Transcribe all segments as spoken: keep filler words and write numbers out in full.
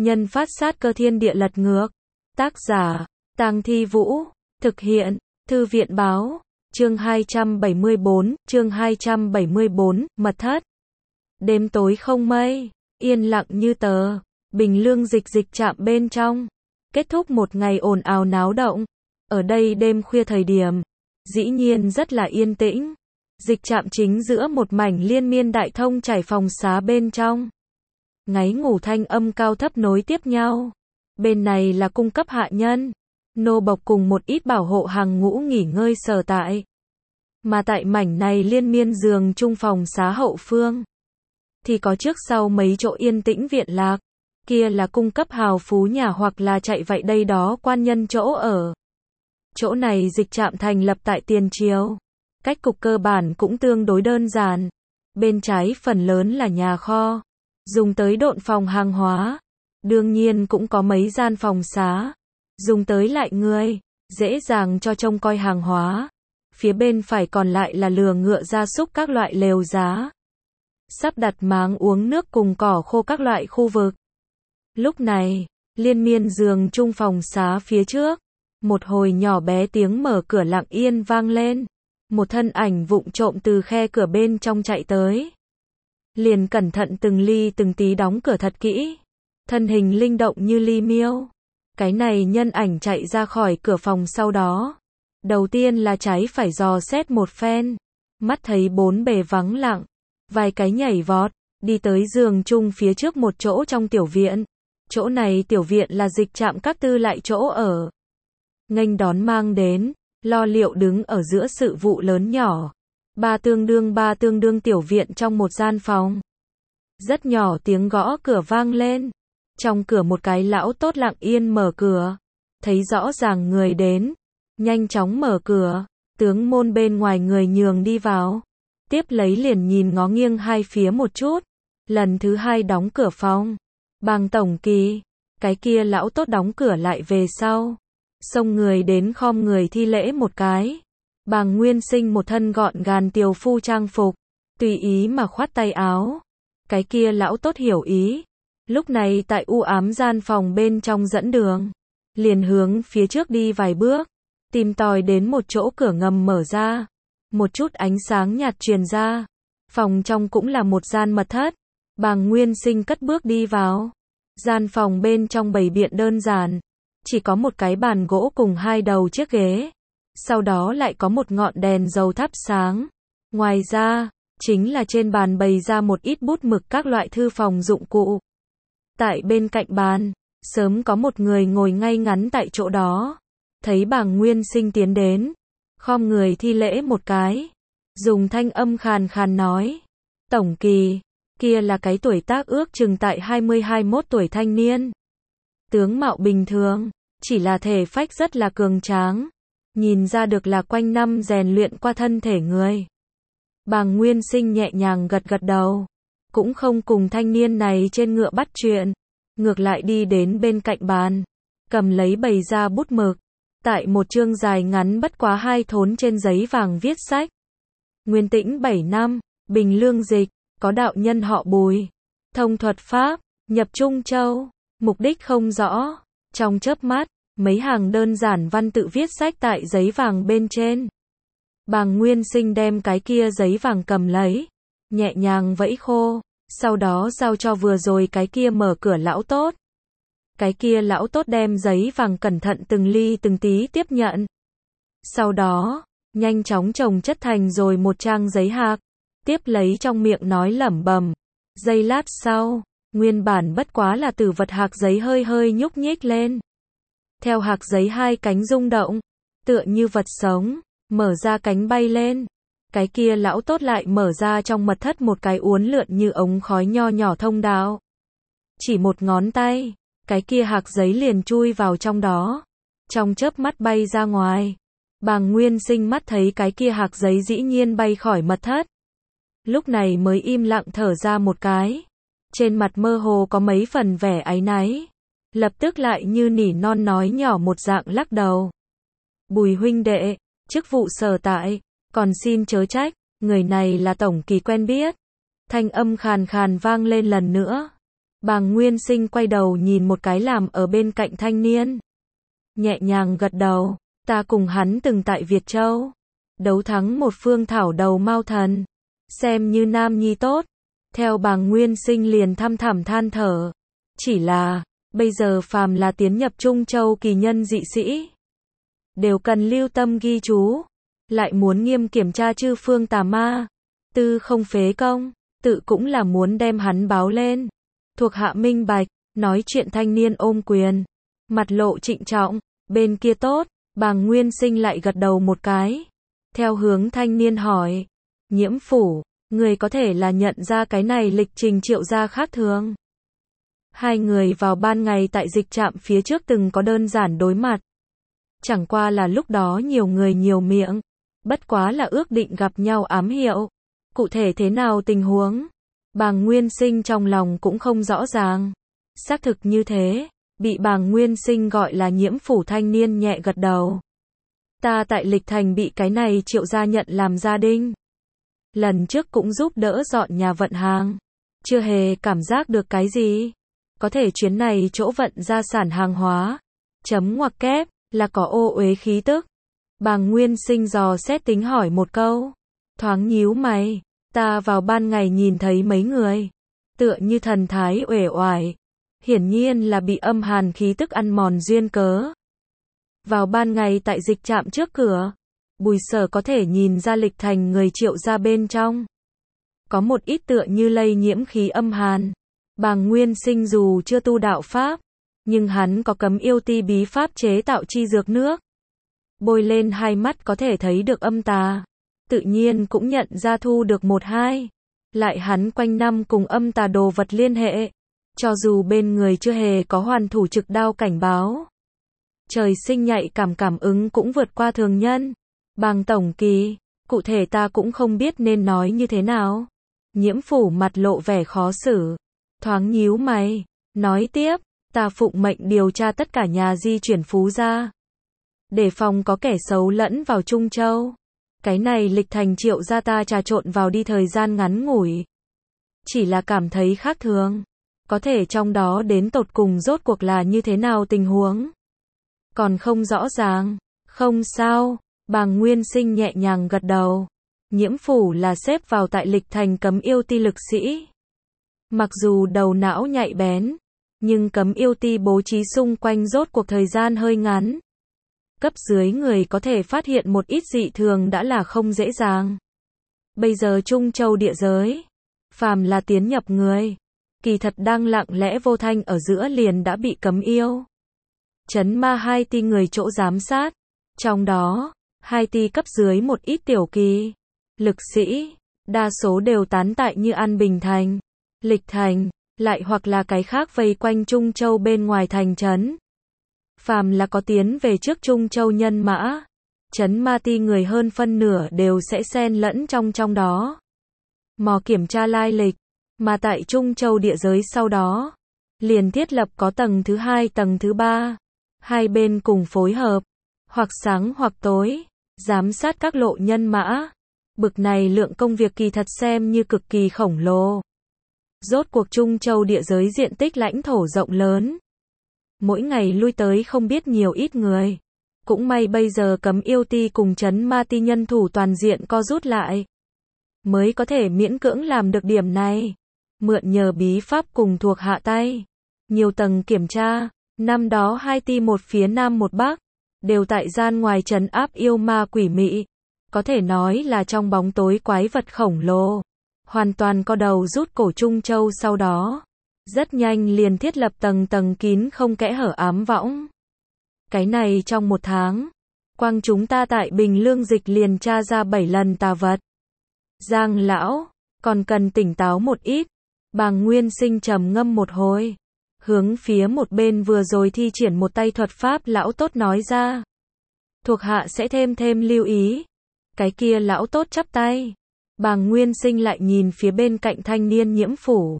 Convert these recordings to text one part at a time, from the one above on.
Nhân phát sát cơ thiên địa lật ngược. Tác giả, Tang Thi Vũ. Thực hiện, Thư viện báo. Chương hai trăm bảy mươi bốn, chương hai trăm bảy mươi bốn, mật thất. Đêm tối không mây, yên lặng như tờ. Bình Lương dịch dịch trạm bên trong. Kết thúc một ngày ồn ào náo động. Ở đây đêm khuya thời điểm, dĩ nhiên rất là yên tĩnh. Dịch trạm chính giữa một mảnh liên miên đại thông chảy phòng xá bên trong. Ngáy ngủ thanh âm cao thấp nối tiếp nhau. Bên này là cung cấp hạ nhân, nô bộc cùng một ít bảo hộ hàng ngũ nghỉ ngơi sở tại. Mà tại mảnh này liên miên giường chung phòng xá hậu phương, thì có trước sau mấy chỗ yên tĩnh viện lạc. Kia là cung cấp hào phú nhà hoặc là chạy vậy đây đó quan nhân chỗ ở. Chỗ này dịch trạm thành lập tại tiền triều. Cách cục cơ bản cũng tương đối đơn giản. Bên trái phần lớn là nhà kho, dùng tới độn phòng hàng hóa. Đương nhiên cũng có mấy gian phòng xá, dùng tới lại người, dễ dàng cho trông coi hàng hóa. Phía bên phải còn lại là lừa ngựa gia súc các loại lều giá. Sắp đặt máng uống nước cùng cỏ khô các loại khu vực. Lúc này, liên miên giường chung phòng xá phía trước, một hồi nhỏ bé tiếng mở cửa lặng yên vang lên. Một thân ảnh vụng trộm từ khe cửa bên trong chạy tới. Liền cẩn thận từng ly từng tí đóng cửa thật kỹ. Thân hình linh động như ly miêu. Cái này nhân ảnh chạy ra khỏi cửa phòng sau đó. Đầu tiên là trái phải dò xét một phen. Mắt thấy bốn bề vắng lặng. Vài cái nhảy vọt, đi tới giường chung phía trước một chỗ trong tiểu viện. Chỗ này tiểu viện là dịch trạm các tư lại chỗ ở. Nghênh đón mang đến, lo liệu đứng ở giữa sự vụ lớn nhỏ. Ba tương đương ba tương đương tiểu viện trong một gian phòng. Rất nhỏ tiếng gõ cửa vang lên. Trong cửa một cái lão tốt lặng yên mở cửa. Thấy rõ ràng người đến. Nhanh chóng mở cửa. Tướng môn bên ngoài người nhường đi vào. Tiếp lấy liền nhìn ngó nghiêng hai phía một chút. Lần thứ hai đóng cửa phòng. Bàng tổng kỳ. Cái kia lão tốt đóng cửa lại về sau. Xông người đến khom người thi lễ một cái. Bàng Nguyên Sinh một thân gọn gàng tiều phu trang phục. Tùy ý mà khoát tay áo. Cái kia lão tốt hiểu ý. Lúc này tại u ám gian phòng bên trong dẫn đường. Liền hướng phía trước đi vài bước. Tìm tòi đến một chỗ cửa ngầm mở ra. Một chút ánh sáng nhạt truyền ra. Phòng trong cũng là một gian mật thất. Bàng Nguyên Sinh cất bước đi vào. Gian phòng bên trong bày biện đơn giản. Chỉ có một cái bàn gỗ cùng hai đầu chiếc ghế. Sau đó lại có một ngọn đèn dầu thắp sáng. Ngoài ra, chính là trên bàn bày ra một ít bút mực các loại thư phòng dụng cụ. Tại bên cạnh bàn, sớm có một người ngồi ngay ngắn tại chỗ đó. Thấy Bàng Nguyên Sinh tiến đến, khom người thi lễ một cái. Dùng thanh âm khàn khàn nói. Tổng kỳ, kia là cái tuổi tác ước chừng tại hai mươi hai mươi mốt tuổi thanh niên. Tướng mạo bình thường, chỉ là thể phách rất là cường tráng. Nhìn ra được là quanh năm rèn luyện qua thân thể người. Bàng Nguyên Sinh nhẹ nhàng gật gật đầu. Cũng không cùng thanh niên này trên ngựa bắt chuyện. Ngược lại đi đến bên cạnh bàn. Cầm lấy bày ra bút mực. Tại một chương dài ngắn bất quá hai thốn trên giấy vàng viết sách. Nguyên Tĩnh bảy năm, Bình Lương dịch, có đạo nhân họ Bùi. Thông thuật pháp, nhập Trung Châu. Mục đích không rõ. Trong chớp mắt, mấy hàng đơn giản văn tự viết sách tại giấy vàng bên trên. Bàng Nguyên Sinh đem cái kia giấy vàng cầm lấy. Nhẹ nhàng vẫy khô. Sau đó giao cho vừa rồi cái kia mở cửa lão tốt. Cái kia lão tốt đem giấy vàng cẩn thận từng ly từng tí tiếp nhận. Sau đó, nhanh chóng chồng chất thành rồi một trang giấy hạc. Tiếp lấy trong miệng nói lẩm bẩm. Giây lát sau, nguyên bản bất quá là tử vật hạc giấy hơi hơi nhúc nhích lên. Theo hạc giấy hai cánh rung động, tựa như vật sống, mở ra cánh bay lên. Cái kia lão tốt lại mở ra trong mật thất một cái uốn lượn như ống khói nho nhỏ thông đạo. Chỉ một ngón tay, cái kia hạc giấy liền chui vào trong đó. Trong chớp mắt bay ra ngoài. Bàng Nguyên Sinh mắt thấy cái kia hạc giấy dĩ nhiên bay khỏi mật thất. Lúc này mới im lặng thở ra một cái. Trên mặt mơ hồ có mấy phần vẻ áy náy. Lập tức lại như nỉ non nói nhỏ một dạng lắc đầu. Bùi huynh đệ, chức vụ sở tại, còn xin chớ trách, người này là tổng kỳ quen biết. Thanh âm khàn khàn vang lên lần nữa. Bàng Nguyên Sinh quay đầu nhìn một cái làm ở bên cạnh thanh niên. Nhẹ nhàng gật đầu, ta cùng hắn từng tại Việt Châu. Đấu thắng một phương thảo đầu Mao Thần. Xem như nam nhi tốt. Theo Bàng Nguyên Sinh liền thăm thẳm than thở. Chỉ là, bây giờ phàm là tiến nhập Trung Châu kỳ nhân dị sĩ. Đều cần lưu tâm ghi chú. Lại muốn nghiêm kiểm tra chư phương tà ma. Tư không phế công, tự cũng là muốn đem hắn báo lên. Thuộc hạ minh bạch, nói chuyện thanh niên ôm quyền. Mặt lộ trịnh trọng, bên kia tốt, Bàng Nguyên Sinh lại gật đầu một cái. Theo hướng thanh niên hỏi, Nhiễm Phủ, người có thể là nhận ra cái này lịch trình Triệu gia khác thường. Hai người vào ban ngày tại dịch trạm phía trước từng có đơn giản đối mặt. Chẳng qua là lúc đó nhiều người nhiều miệng, bất quá là ước định gặp nhau ám hiệu. Cụ thể thế nào tình huống, Bàng Nguyên Sinh trong lòng cũng không rõ ràng. Xác thực như thế, bị Bàng Nguyên Sinh gọi là Nhiễm Phủ thanh niên nhẹ gật đầu. Ta tại Lịch Thành bị cái này Triệu gia nhận làm gia đình. Lần trước cũng giúp đỡ dọn nhà vận hàng. Chưa hề cảm giác được cái gì. Có thể chuyến này chỗ vận gia sản hàng hóa. Chấm ngoặc kép, là có ô uế khí tức. Bàng Nguyên Sinh dò xét tính hỏi một câu. Thoáng nhíu mày, ta vào ban ngày nhìn thấy mấy người. Tựa như thần thái uể oải. Hiển nhiên là bị âm hàn khí tức ăn mòn duyên cớ. Vào ban ngày tại dịch trạm trước cửa, Bùi Sở có thể nhìn ra Lịch Thành người Triệu gia bên trong. Có một ít tựa như lây nhiễm khí âm hàn. Bàng Nguyên Sinh dù chưa tu đạo pháp, nhưng hắn có cấm yêu ti bí pháp chế tạo chi dược nước. Bôi lên hai mắt có thể thấy được âm tà. Tự nhiên cũng nhận ra thu được một hai. Lại hắn quanh năm cùng âm tà đồ vật liên hệ. Cho dù bên người chưa hề có hoàn thủ trực đao cảnh báo. Trời sinh nhạy cảm cảm ứng cũng vượt qua thường nhân. Bàng tổng kỳ, cụ thể ta cũng không biết nên nói như thế nào. Nhiễm Phủ mặt lộ vẻ khó xử. Thoáng nhíu mày, nói tiếp, ta phụng mệnh điều tra tất cả nhà di chuyển Phú gia. Để phòng có kẻ xấu lẫn vào Trung Châu. Cái này Lịch Thành Triệu gia ta trà trộn vào đi thời gian ngắn ngủi. Chỉ là cảm thấy khác thường. Có thể trong đó đến tột cùng rốt cuộc là như thế nào tình huống. Còn không rõ ràng. Không sao, Bàng Nguyên Sinh nhẹ nhàng gật đầu. Nhiễm Phủ là xếp vào tại Lịch Thành cấm yêu ti lực sĩ. Mặc dù đầu não nhạy bén, nhưng cấm yêu ti bố trí xung quanh rốt cuộc thời gian hơi ngắn. Cấp dưới người có thể phát hiện một ít dị thường đã là không dễ dàng. Bây giờ Trung Châu địa giới, phàm là tiến nhập người, kỳ thật đang lặng lẽ vô thanh ở giữa liền đã bị cấm yêu. Chấn ma hai ti người chỗ giám sát, trong đó, hai ti cấp dưới một ít tiểu kỳ, lực sĩ, đa số đều tán tại như An Bình Thành, Lịch Thành, lại hoặc là cái khác vây quanh Trung Châu bên ngoài thành trấn. Phàm là có tiến về trước Trung Châu nhân mã, chấn ma ti người hơn phân nửa đều sẽ xen lẫn trong trong đó. Mò kiểm tra lai lịch, mà tại Trung Châu địa giới sau đó, liền thiết lập có tầng thứ hai tầng thứ ba, hai bên cùng phối hợp, hoặc sáng hoặc tối, giám sát các lộ nhân mã. Bực này lượng công việc kỳ thật xem như cực kỳ khổng lồ. Rốt cuộc Trung Châu địa giới diện tích lãnh thổ rộng lớn. Mỗi ngày lui tới không biết nhiều ít người. Cũng may bây giờ cấm yêu ti cùng chấn ma ti nhân thủ toàn diện co rút lại. Mới có thể miễn cưỡng làm được điểm này. Mượn nhờ bí pháp cùng thuộc hạ tay. Nhiều tầng kiểm tra, năm đó hai ti một phía nam một bắc, đều tại gian ngoài trấn áp yêu ma quỷ mị. Có thể nói là trong bóng tối quái vật khổng lồ. Hoàn toàn co đầu rút cổ Trung Châu sau đó. Rất nhanh liền thiết lập tầng tầng kín không kẽ hở ám võng. Cái này trong một tháng, quang chúng ta tại Bình Lương dịch liền tra ra bảy lần tà vật. Giang lão, còn cần tỉnh táo một ít. Bàng Nguyên Sinh trầm ngâm một hồi. Hướng phía một bên vừa rồi thi triển một tay thuật pháp lão tốt nói ra. Thuộc hạ sẽ thêm thêm lưu ý. Cái kia lão tốt chắp tay. Bàng Nguyên Sinh lại nhìn phía bên cạnh thanh niên Nhiễm Phủ.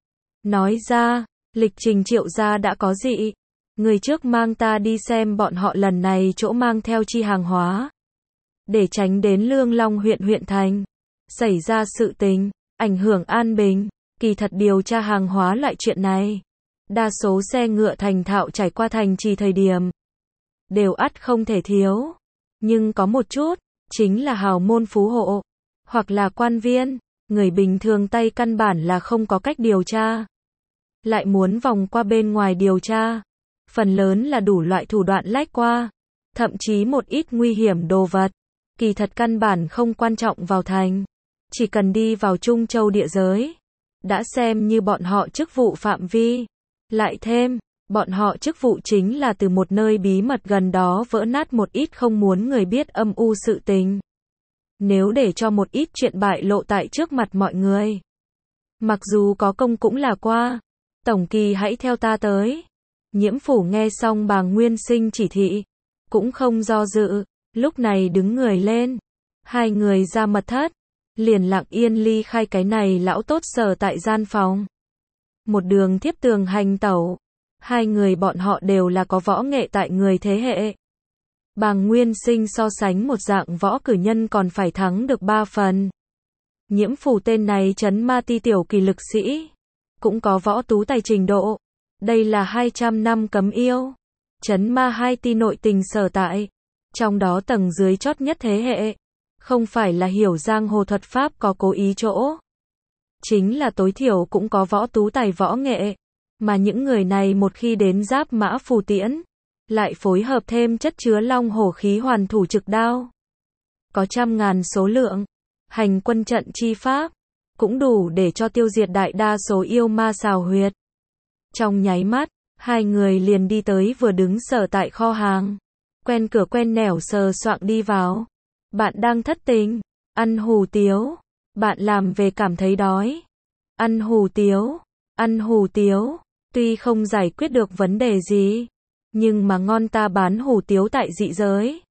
Nói ra, lịch trình Triệu gia đã có dị. Người trước mang ta đi xem bọn họ lần này chỗ mang theo chi hàng hóa. Để tránh đến Lương Long huyện huyện thành. Xảy ra sự tình, ảnh hưởng an bình. Kỳ thật điều tra hàng hóa loại chuyện này. Đa số xe ngựa thành thạo trải qua thành trì thời điểm, đều ắt không thể thiếu. Nhưng có một chút, chính là hào môn phú hộ, hoặc là quan viên, người bình thường tay căn bản là không có cách điều tra. Lại muốn vòng qua bên ngoài điều tra. Phần lớn là đủ loại thủ đoạn lách qua. Thậm chí một ít nguy hiểm đồ vật. Kỳ thật căn bản không quan trọng vào thành. Chỉ cần đi vào Trung Châu địa giới. Đã xem như bọn họ chức vụ phạm vi. Lại thêm, bọn họ chức vụ chính là từ một nơi bí mật gần đó vỡ nát một ít không muốn người biết âm u sự tình. Nếu để cho một ít chuyện bại lộ tại trước mặt mọi người. Mặc dù có công cũng là qua. Tổng kỳ hãy theo ta tới. Nhiễm Phủ nghe xong Bàng Nguyên Sinh chỉ thị. Cũng không do dự. Lúc này đứng người lên. Hai người ra mật thất. Liền lặng yên ly khai cái này lão tốt sở tại gian phòng. Một đường tiếp tường hành tẩu. Hai người bọn họ đều là có võ nghệ tại người thế hệ. Bàng Nguyên Sinh so sánh một dạng võ cử nhân còn phải thắng được ba phần. Nhiễm Phủ tên này trấn ma ti tiểu kỳ lực sĩ. Cũng có võ tú tài trình độ. Đây là hai trăm năm cấm yêu. Trấn ma hai ti nội tình sở tại. Trong đó tầng dưới chót nhất thế hệ. Không phải là hiểu giang hồ thuật pháp có cố ý chỗ. Chính là tối thiểu cũng có võ tú tài võ nghệ. Mà những người này một khi đến giáp mã phù tiễn. Lại phối hợp thêm chất chứa long hổ khí hoàn thủ trực đao. Có trăm ngàn số lượng. Hành quân trận chi pháp. Cũng đủ để cho tiêu diệt đại đa số yêu ma xào huyệt. Trong nháy mắt, hai người liền đi tới vừa đứng sở tại kho hàng. Quen cửa quen nẻo sờ soạng đi vào. Bạn đang thất tình, ăn hủ tiếu. Bạn làm về cảm thấy đói. Ăn hủ tiếu, ăn hủ tiếu. Tuy không giải quyết được vấn đề gì, nhưng mà ngon ta bán hủ tiếu tại dị giới.